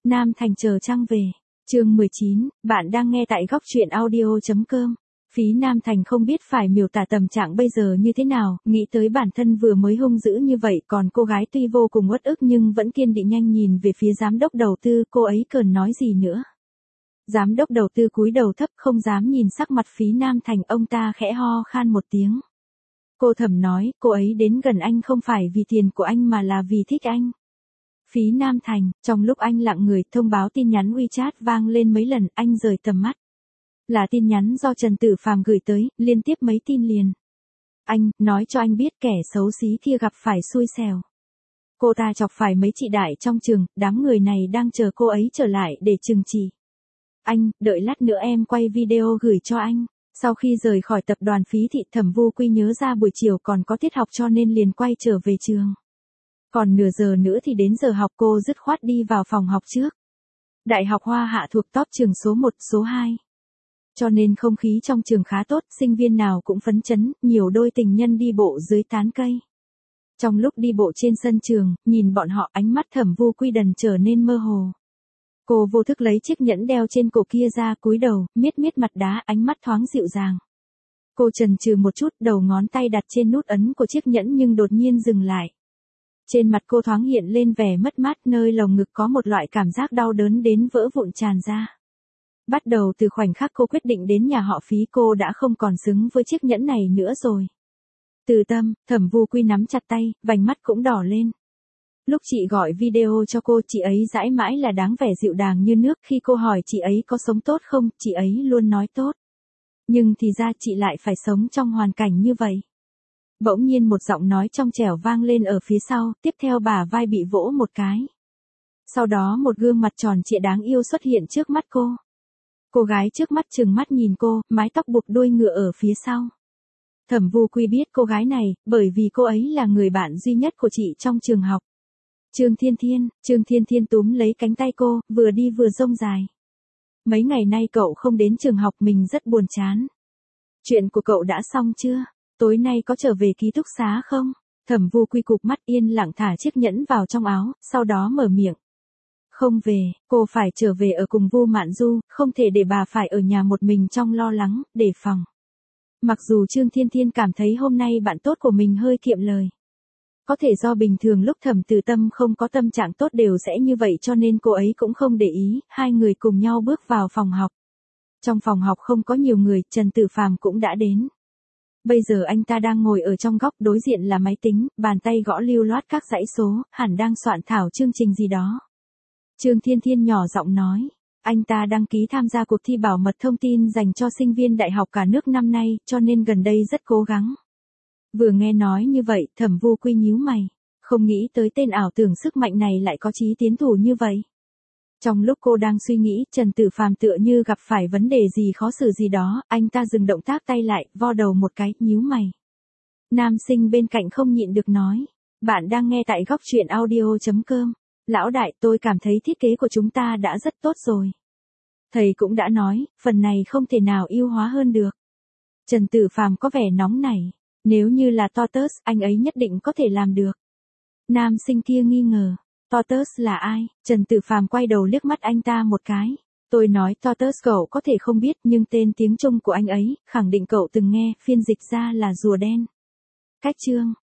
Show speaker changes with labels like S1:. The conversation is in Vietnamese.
S1: Nam Thành chờ trăng về. Chương 19, bạn đang nghe tại góc truyện audio.com. Phí Nam Thành không biết phải miêu tả tâm trạng bây giờ như thế nào, nghĩ tới bản thân vừa mới hung dữ như vậy, còn cô gái tuy vô cùng uất ức nhưng vẫn kiên định nhanh nhìn về phía giám đốc đầu tư, cô ấy cần nói gì nữa. Giám đốc đầu tư cúi đầu thấp không dám nhìn sắc mặt Phí Nam Thành, ông ta khẽ ho khan một tiếng. Cô thầm nói, cô ấy đến gần anh không phải vì tiền của anh mà là vì thích anh. Phí Nam Thành, trong lúc anh lặng người, thông báo tin nhắn WeChat vang lên mấy lần, anh rời tầm mắt. Là tin nhắn do Trần Tử Phàm gửi tới, liên tiếp mấy tin liền. Anh, nói cho anh biết kẻ xấu xí kia gặp phải xui xẻo. Cô ta chọc phải mấy chị đại trong trường, đám người này đang chờ cô ấy trở lại để trừng trị. Anh, đợi lát nữa em quay video gửi cho anh. Sau khi rời khỏi tập đoàn Phí thị, Thẩm Vu Quy nhớ ra buổi chiều còn có tiết học cho nên liền quay trở về trường. Còn nửa giờ nữa thì đến giờ học, cô dứt khoát đi vào phòng học trước. Đại học Hoa Hạ thuộc top trường số 1, số 2. Cho nên không khí trong trường khá tốt, sinh viên nào cũng phấn chấn, nhiều đôi tình nhân đi bộ dưới tán cây. Trong lúc đi bộ trên sân trường, nhìn bọn họ, ánh mắt Thẩm Vu Quy dần trở nên mơ hồ. Cô vô thức lấy chiếc nhẫn đeo trên cổ kia ra, cúi đầu, miết miết mặt đá, ánh mắt thoáng dịu dàng. Cô chần chừ một chút, đầu ngón tay đặt trên nút ấn của chiếc nhẫn nhưng đột nhiên dừng lại. Trên mặt cô thoáng hiện lên vẻ mất mát, nơi lồng ngực có một loại cảm giác đau đớn đến vỡ vụn tràn ra. Bắt đầu từ khoảnh khắc cô quyết định đến nhà họ Phí, cô đã không còn xứng với chiếc nhẫn này nữa rồi. Từ tâm, Thẩm Vu Quy nắm chặt tay, vành mắt cũng đỏ lên. Lúc chị gọi video cho cô, chị ấy dãi mãi là đáng vẻ dịu dàng như nước, khi cô hỏi chị ấy có sống tốt không, chị ấy luôn nói tốt. Nhưng thì ra chị lại phải sống trong hoàn cảnh như vậy. Bỗng nhiên một giọng nói trong trẻo vang lên ở phía sau, tiếp theo bả vai bị vỗ một cái. Sau đó một gương mặt tròn trịa đáng yêu xuất hiện trước mắt cô. Cô gái trước mắt trừng mắt nhìn cô, mái tóc buộc đuôi ngựa ở phía sau. Thẩm Vu Quy biết cô gái này, bởi vì cô ấy là người bạn duy nhất của chị trong trường học. Trương Thiên Thiên túm lấy cánh tay cô, vừa đi vừa rông dài. Mấy ngày nay cậu không đến trường học, mình rất buồn chán. Chuyện của cậu đã xong chưa? Tối nay có trở về ký túc xá không? Thẩm Vu Quy cụp mắt, yên lặng thả chiếc nhẫn vào trong áo, sau đó mở miệng. Không về, cô phải trở về ở cùng Vu Mạn Du, không thể để bà phải ở nhà một mình trong lo lắng, đề phòng. Mặc dù Trương Thiên Thiên cảm thấy hôm nay bạn tốt của mình hơi kiệm lời. Có thể do bình thường lúc Thẩm Từ Tâm không có tâm trạng tốt đều sẽ như vậy cho nên cô ấy cũng không để ý, hai người cùng nhau bước vào phòng học. Trong phòng học không có nhiều người, Trần Tử Phàm cũng đã đến. Bây giờ anh ta đang ngồi ở trong góc, đối diện là máy tính, bàn tay gõ lưu loát các dãy số, hẳn đang soạn thảo chương trình gì đó. Trương Thiên Thiên nhỏ giọng nói, anh ta đăng ký tham gia cuộc thi bảo mật thông tin dành cho sinh viên đại học cả nước năm nay, cho nên gần đây rất cố gắng. Vừa nghe nói như vậy, Thẩm Vu Quy nhíu mày, không nghĩ tới tên ảo tưởng sức mạnh này lại có chí tiến thủ như vậy. Trong lúc cô đang suy nghĩ, Trần Tử Phàm tựa như gặp phải vấn đề gì khó xử gì đó, anh ta dừng động tác tay lại, vo đầu một cái, nhíu mày. Nam sinh bên cạnh không nhịn được nói, bạn đang nghe tại góc truyện audio.com. Lão đại, tôi cảm thấy thiết kế của chúng ta đã rất tốt rồi. Thầy cũng đã nói, phần này không thể nào ưu hóa hơn được. Trần Tử Phàm có vẻ nóng nảy, nếu như là Totus, anh ấy nhất định có thể làm được. Nam sinh kia nghi ngờ. Totus là ai? Trần Tử Phàm quay đầu liếc mắt anh ta một cái. Tôi nói Totus cậu có thể không biết nhưng tên tiếng Trung của anh ấy, khẳng định cậu từng nghe, phiên dịch ra là rùa đen. Cách chương.